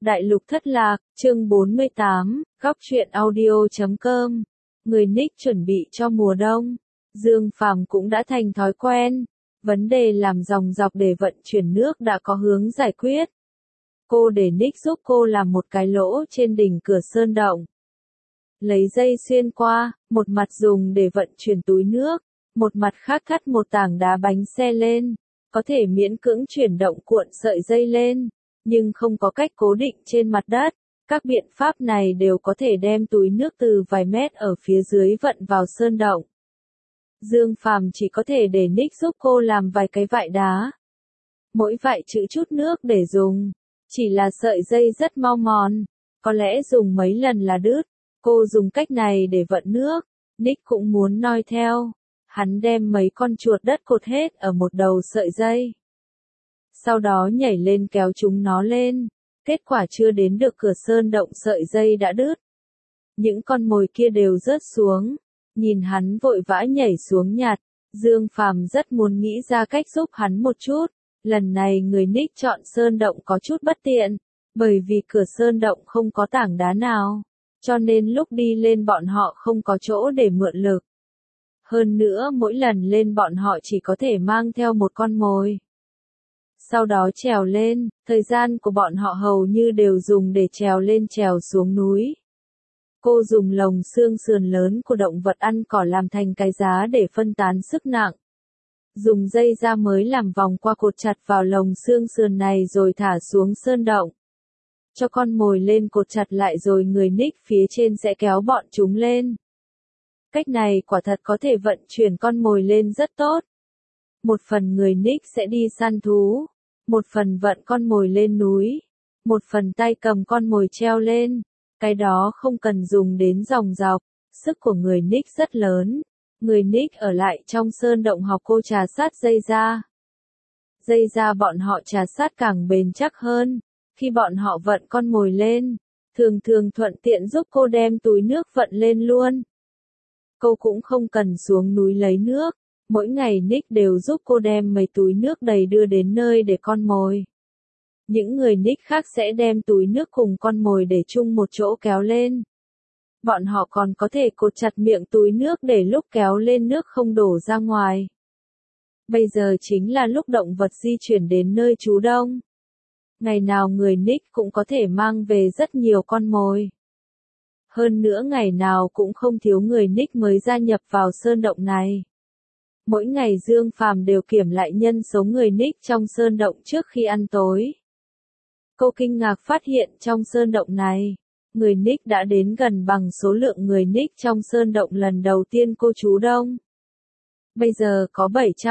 Đại lục thất lạc, chương 48, góc truyện audio.com. Người Nick chuẩn bị cho mùa đông. Dương Phàm cũng đã thành thói quen. Vấn đề làm dòng dọc để vận chuyển nước đã có hướng giải quyết. Cô để Nick giúp cô làm một cái lỗ trên đỉnh cửa sơn động. Lấy dây xuyên qua, một mặt dùng để vận chuyển túi nước, một mặt khác cắt một tảng đá bánh xe lên. Có thể miễn cưỡng chuyển động cuộn sợi dây lên, nhưng không có cách cố định trên mặt đất. Các biện pháp này đều có thể đem túi nước từ vài mét ở phía dưới vận vào sơn động. Dương Phàm chỉ có thể để Nick giúp cô làm vài cái vại đá. Mỗi vại trữ chút nước để dùng. Chỉ là sợi dây rất mau mòn. Có lẽ dùng mấy lần là đứt. Cô dùng cách này để vận nước. Nick cũng muốn noi theo. Hắn đem mấy con chuột đất cột hết ở một đầu sợi dây. Sau đó nhảy lên kéo chúng nó lên. Kết quả chưa đến được cửa sơn động sợi dây đã đứt. Những con mồi kia đều rớt xuống. Nhìn hắn vội vã nhảy xuống nhặt. Dương Phàm rất muốn nghĩ ra cách giúp hắn một chút. Lần này người Nick chọn sơn động có chút bất tiện. Bởi vì cửa sơn động không có tảng đá nào. Cho nên lúc đi lên bọn họ không có chỗ để mượn lực. Hơn nữa mỗi lần lên bọn họ chỉ có thể mang theo một con mồi. Sau đó trèo lên, thời gian của bọn họ hầu như đều dùng để trèo lên trèo xuống núi. Cô dùng lồng xương sườn lớn của động vật ăn cỏ làm thành cái giá để phân tán sức nặng. Dùng dây da mới làm vòng qua cột chặt vào lồng xương sườn này rồi thả xuống sơn động. Cho con mồi lên cột chặt lại rồi người Nick phía trên sẽ kéo bọn chúng lên. Cách này quả thật có thể vận chuyển con mồi lên rất tốt. Một phần người Nick sẽ đi săn thú. Một phần vận con mồi lên núi. Một phần tay cầm con mồi treo lên. Cái đó không cần dùng đến dòng dọc. Sức của người Nick rất lớn. Người Nick ở lại trong sơn động học cô trà sát dây da. Dây da bọn họ trà sát càng bền chắc hơn. Khi bọn họ vận con mồi lên, thường thường thuận tiện giúp cô đem túi nước vận lên luôn. Cô cũng không cần xuống núi lấy nước. Mỗi ngày Nick đều giúp cô đem mấy túi nước đầy đưa đến nơi để con mồi. Những người Nick khác sẽ đem túi nước cùng con mồi để chung một chỗ kéo lên. Bọn họ còn có thể cột chặt miệng túi nước để lúc kéo lên nước không đổ ra ngoài. Bây giờ chính là lúc động vật di chuyển đến nơi trú đông. Ngày nào người Nick cũng có thể mang về rất nhiều con mồi. Hơn nữa ngày nào cũng không thiếu người Nick mới gia nhập vào sơn động này. Mỗi ngày Dương Phàm đều kiểm lại nhân số người Nick trong sơn động trước khi ăn tối. Cô kinh ngạc phát hiện trong sơn động này, người Nick đã đến gần bằng số lượng người Nick trong sơn động lần đầu tiên cô trú đông. Bây giờ có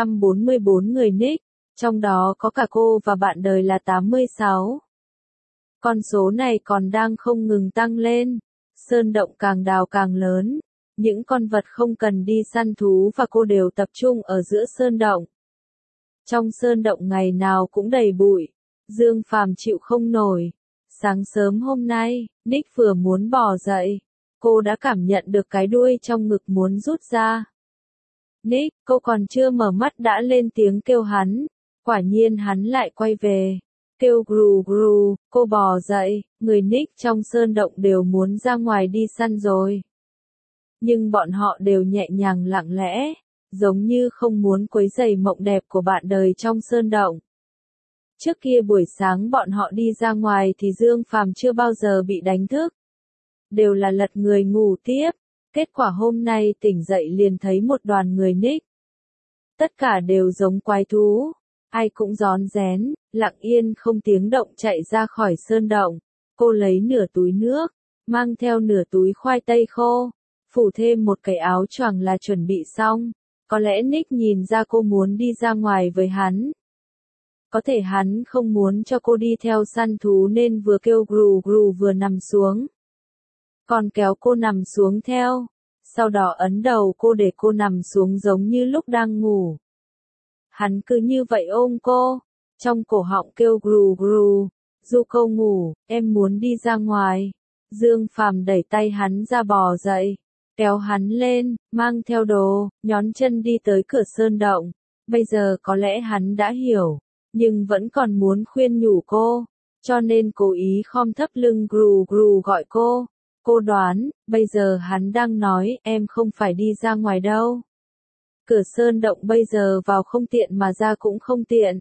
744 người Nick, trong đó có cả cô và bạn đời là 86. Con số này còn đang không ngừng tăng lên. Sơn động càng đào càng lớn. Những con vật không cần đi săn thú và cô đều tập trung ở giữa sơn động. Trong sơn động ngày nào cũng đầy bụi. Dương Phàm chịu không nổi. Sáng sớm hôm nay, Nick vừa muốn bò dậy. Cô đã cảm nhận được cái đuôi trong ngực muốn rút ra. Nick, cô còn chưa mở mắt đã lên tiếng kêu hắn. Quả nhiên hắn lại quay về. Kêu gru gru, cô bò dậy, người Nick trong sơn động đều muốn ra ngoài đi săn rồi. Nhưng bọn họ đều nhẹ nhàng lặng lẽ, giống như không muốn quấy rầy mộng đẹp của bạn đời trong sơn động. Trước kia buổi sáng bọn họ đi ra ngoài thì Dương Phàm chưa bao giờ bị đánh thức. Đều là lật người ngủ tiếp, kết quả hôm nay tỉnh dậy liền thấy một đoàn người Nick. Tất cả đều giống quái thú, ai cũng rón rén, lặng yên không tiếng động chạy ra khỏi sơn động. Cô lấy nửa túi nước, mang theo nửa túi khoai tây khô, phủ thêm một cái áo choàng là chuẩn bị xong. Có lẽ Nick nhìn ra cô muốn đi ra ngoài với hắn. Có thể hắn không muốn cho cô đi theo săn thú nên vừa kêu gru gru vừa nằm xuống. Còn kéo cô nằm xuống theo. Sau đó ấn đầu cô để cô nằm xuống giống như lúc đang ngủ. Hắn cứ như vậy ôm cô. Trong cổ họng kêu gru gru. Dù cô ngủ, em muốn đi ra ngoài. Dương Phàm đẩy tay hắn ra bò dậy. Kéo hắn lên, mang theo đồ, nhón chân đi tới cửa sơn động. Bây giờ có lẽ hắn đã hiểu. Nhưng vẫn còn muốn khuyên nhủ cô. cho nên cố ý khom thấp lưng gù gù gọi cô. Cô đoán, bây giờ hắn đang nói, em không phải đi ra ngoài đâu. Cửa sơn động bây giờ vào không tiện mà ra cũng không tiện.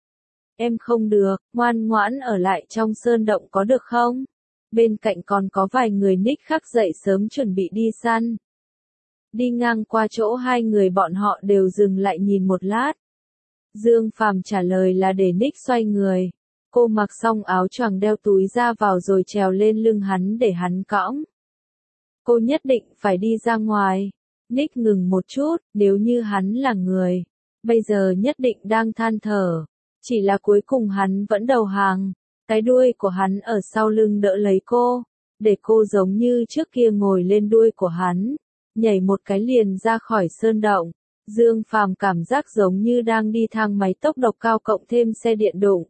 Em không được, ngoan ngoãn ở lại trong sơn động có được không? Bên cạnh còn có vài người Nick khác dậy sớm chuẩn bị đi săn. Đi ngang qua chỗ hai người bọn họ đều dừng lại nhìn một lát. Dương Phàm trả lời là để Nick xoay người. Cô mặc xong áo choàng đeo túi ra vào rồi trèo lên lưng hắn để hắn cõng. Cô nhất định phải đi ra ngoài. Nick ngừng một chút, nếu như hắn là người, bây giờ nhất định đang than thở. Chỉ là cuối cùng hắn vẫn đầu hàng. Cái đuôi của hắn ở sau lưng đỡ lấy cô, để cô giống như trước kia ngồi lên đuôi của hắn, nhảy một cái liền ra khỏi sơn động. Dương Phàm cảm giác giống như đang đi thang máy tốc độ cao cộng thêm xe điện đụng.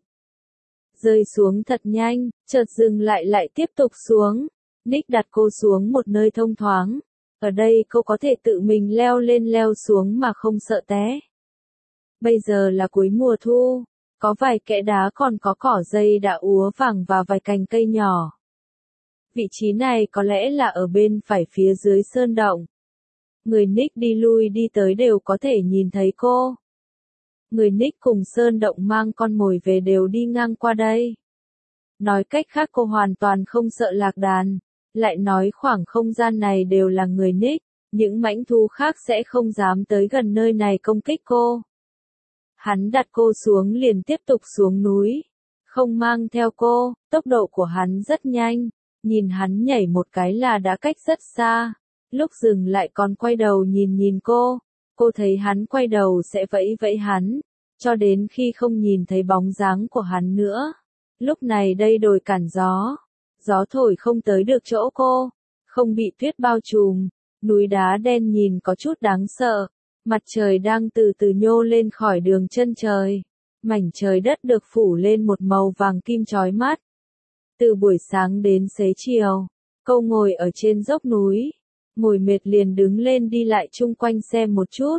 Rơi xuống thật nhanh, chợt dừng lại tiếp tục xuống. Nick đặt cô xuống một nơi thông thoáng. Ở đây cô có thể tự mình leo lên leo xuống mà không sợ té. Bây giờ là cuối mùa thu, có vài kẽ đá còn có cỏ dây đã úa vàng và vài cành cây nhỏ. Vị trí này có lẽ là ở bên phải phía dưới sơn động. Người Nick đi lui đi tới đều có thể nhìn thấy cô. Người Nick cùng sơn động mang con mồi về đều đi ngang qua đây. Nói cách khác cô hoàn toàn không sợ lạc đàn. Lại nói khoảng không gian này đều là người Nick, những mãnh thú khác sẽ không dám tới gần nơi này công kích cô. Hắn đặt cô xuống liền tiếp tục xuống núi. Không mang theo cô, tốc độ của hắn rất nhanh. Nhìn hắn nhảy một cái là đã cách rất xa. Lúc dừng lại còn quay đầu nhìn cô. Cô thấy hắn quay đầu sẽ vẫy vẫy hắn. Cho đến khi không nhìn thấy bóng dáng của hắn nữa. Lúc này đây đồi cản gió. Gió thổi không tới được chỗ cô. Không bị tuyết bao trùm. Núi đá đen nhìn có chút đáng sợ. Mặt trời đang từ từ nhô lên khỏi đường chân trời. Mảnh trời đất được phủ lên một màu vàng kim chói mắt. Từ buổi sáng đến xế chiều, cô ngồi ở trên dốc núi. Ngồi mệt liền đứng lên đi lại chung quanh xem một chút.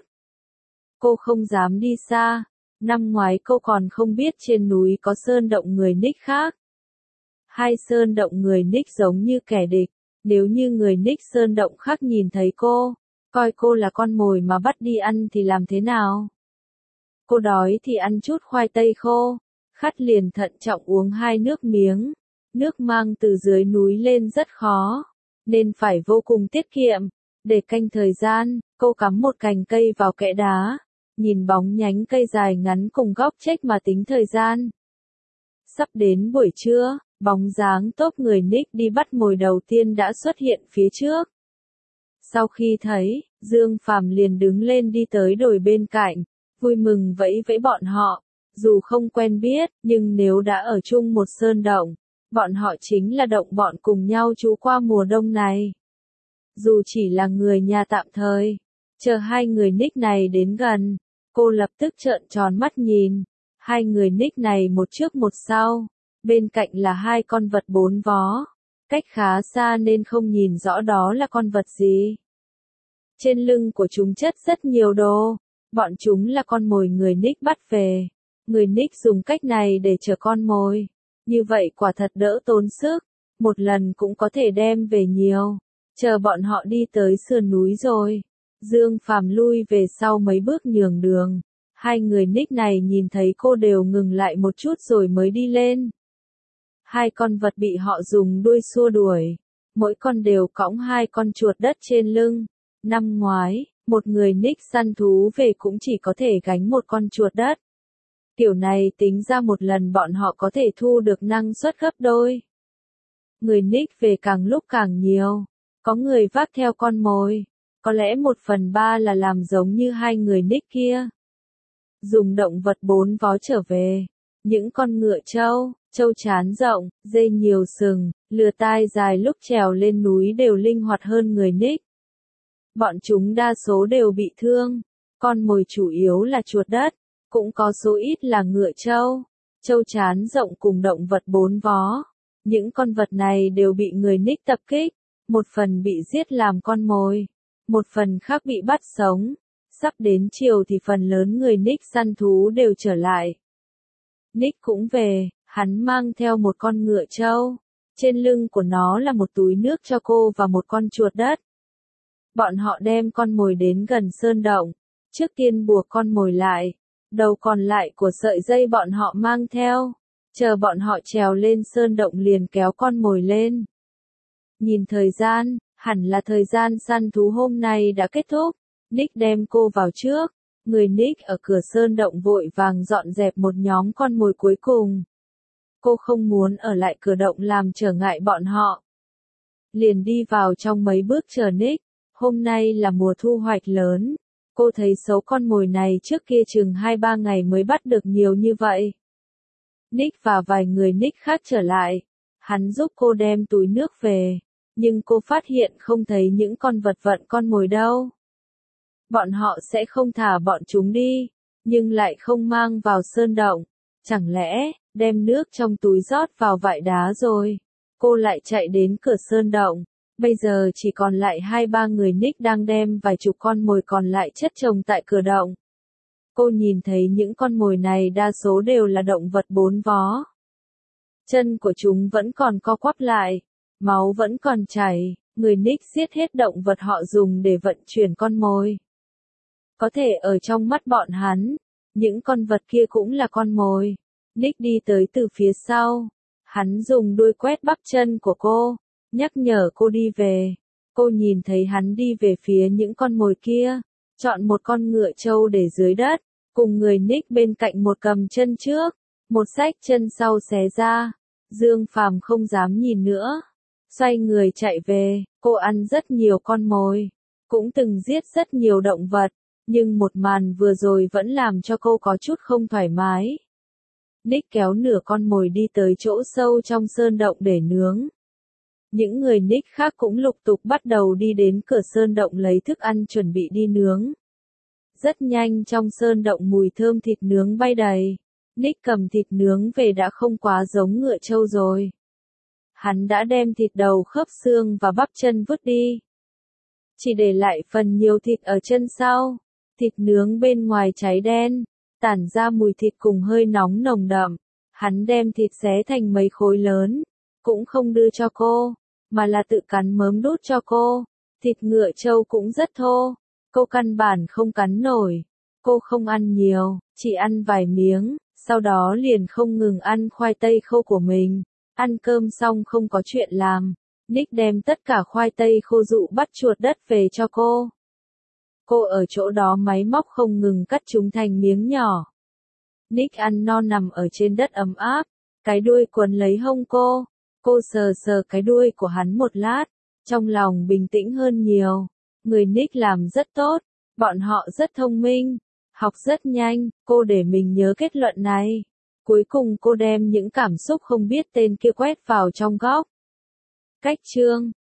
Cô không dám đi xa. Năm ngoái cô còn không biết trên núi có sơn động người Nick khác. Hai sơn động người Nick giống như kẻ địch. Nếu như người Nick sơn động khác nhìn thấy cô, coi cô là con mồi mà bắt đi ăn thì làm thế nào? Cô đói thì ăn chút khoai tây khô, khát liền thận trọng uống 2 nước miếng. Nước mang từ dưới núi lên rất khó, nên phải vô cùng tiết kiệm. Để canh thời gian, cô cắm một cành cây vào kẽ đá, nhìn bóng nhánh cây dài ngắn cùng góc chếch mà tính thời gian. Sắp đến buổi trưa, bóng dáng tốp người Nick đi bắt mồi đầu tiên đã xuất hiện phía trước. Sau khi thấy, Dương Phàm liền đứng lên đi tới đồi bên cạnh, vui mừng vẫy vẫy bọn họ. Dù không quen biết, nhưng nếu đã ở chung một sơn động, bọn họ chính là đồng bọn cùng nhau trú qua mùa đông này. Dù chỉ là người nhà tạm thời, chờ hai người Nick này đến gần, cô lập tức trợn tròn mắt nhìn. Hai người Nick này một trước một sau, bên cạnh là 2 con vật 4 vó, cách khá xa nên không nhìn rõ đó là con vật gì. Trên lưng của chúng chất rất nhiều đồ, bọn chúng là con mồi người Nick bắt về. Người Nick dùng cách này để chở con mồi, như vậy quả thật đỡ tốn sức, một lần cũng có thể đem về nhiều. Chờ bọn họ đi tới sườn núi rồi, Dương Phàm lui về sau mấy bước nhường đường. Hai người Nick này nhìn thấy cô đều ngừng lại một chút rồi mới đi lên. 2 con vật bị họ dùng đuôi xua đuổi, mỗi con đều cõng 2 con chuột đất trên lưng. Năm ngoái, một người Nick săn thú về cũng chỉ có thể gánh 1 con chuột đất. Kiểu này tính ra một lần bọn họ có thể thu được năng suất gấp đôi. Người Nick về càng lúc càng nhiều, có người vác theo con mồi, có lẽ 1/3 là làm giống như 2 người Nick kia. Dùng động vật 4 vó trở về, những con ngựa trâu trán rộng, dây nhiều sừng, lừa tai dài lúc trèo lên núi đều linh hoạt hơn người Nick. Bọn chúng đa số đều bị thương, con mồi chủ yếu là chuột đất, cũng có số ít là ngựa trâu trán rộng cùng động vật 4 vó. Những con vật này đều bị người Nick tập kích, một phần bị giết làm con mồi, một phần khác bị bắt sống. Sắp đến chiều thì phần lớn người Nick săn thú đều trở lại. Nick cũng về, Hắn mang theo một con ngựa trâu. Trên lưng của nó là một túi nước cho cô và một con chuột đất. Bọn họ đem con mồi đến gần sơn động. Trước tiên buộc con mồi lại. Đầu còn lại của sợi dây bọn họ mang theo. Chờ bọn họ trèo lên sơn động liền kéo con mồi lên. Nhìn thời gian, hẳn là thời gian săn thú hôm nay đã kết thúc. Nick đem cô vào trước. Người Nick ở cửa sơn động vội vàng dọn dẹp một nhóm con mồi cuối cùng. Cô không muốn ở lại cửa động làm trở ngại bọn họ. Liền đi vào trong mấy bước chờ Nick. Hôm nay là mùa thu hoạch lớn. Cô thấy số con mồi này trước kia chừng 2-3 ngày mới bắt được nhiều như vậy. Nick và vài người Nick khác trở lại. Hắn giúp cô đem túi nước về. Nhưng cô phát hiện không thấy những con vật vận con mồi đâu. Bọn họ sẽ không thả bọn chúng đi. Nhưng lại không mang vào sơn động. Chẳng lẽ, đem nước trong túi rót vào vại đá rồi. Cô lại chạy đến cửa sơn động. Bây giờ chỉ còn lại 2-3 người Nick đang đem vài chục con mồi còn lại chất chồng tại cửa động. Cô nhìn thấy những con mồi này đa số đều là động vật 4 vó. Chân của chúng vẫn còn co quắp lại. Máu vẫn còn chảy. Người Nick giết hết động vật họ dùng để vận chuyển con mồi. Có thể ở trong mắt bọn hắn, những con vật kia cũng là con mồi. Nick đi tới từ phía sau. Hắn dùng đuôi quét bắp chân của cô, nhắc nhở cô đi về. Cô nhìn thấy hắn đi về phía những con mồi kia, chọn một con ngựa trâu để dưới đất, cùng người Nick bên cạnh một cầm chân trước, một xách chân sau xé ra. Dương Phàm không dám nhìn nữa, xoay người chạy về. Cô ăn rất nhiều con mồi, cũng từng giết rất nhiều động vật, nhưng một màn vừa rồi vẫn làm cho cô có chút không thoải mái. Nick kéo nửa con mồi đi tới chỗ sâu trong sơn động để nướng. Những người Nick khác cũng lục tục bắt đầu đi đến cửa sơn động lấy thức ăn chuẩn bị đi nướng. Rất nhanh trong sơn động mùi thơm thịt nướng bay đầy. Nick cầm thịt nướng về đã không quá giống ngựa trâu rồi. Hắn đã đem thịt đầu khớp xương và bắp chân vứt đi. Chỉ để lại phần nhiều thịt ở chân sau. Thịt nướng bên ngoài cháy đen, tản ra mùi thịt cùng hơi nóng nồng đậm. Hắn đem thịt xé thành mấy khối lớn, cũng không đưa cho cô, mà là tự cắn mớm đút cho cô. Thịt ngựa trâu cũng rất thô, cô căn bản không cắn nổi. Cô không ăn nhiều, chỉ ăn vài miếng, sau đó liền không ngừng ăn khoai tây khô của mình. Ăn cơm xong không có chuyện làm, Nick đem tất cả khoai tây khô dụ bắt chuột đất về cho cô. Cô ở chỗ đó máy móc không ngừng cắt chúng thành miếng nhỏ. Nick ăn no nằm ở trên đất ấm áp, cái đuôi quấn lấy hông cô. Cô sờ sờ cái đuôi của hắn một lát, trong lòng bình tĩnh hơn nhiều. Người Nick làm rất tốt, bọn họ rất thông minh, học rất nhanh, cô để mình nhớ kết luận này. Cuối cùng cô đem những cảm xúc không biết tên kia quét vào trong góc. Cách chương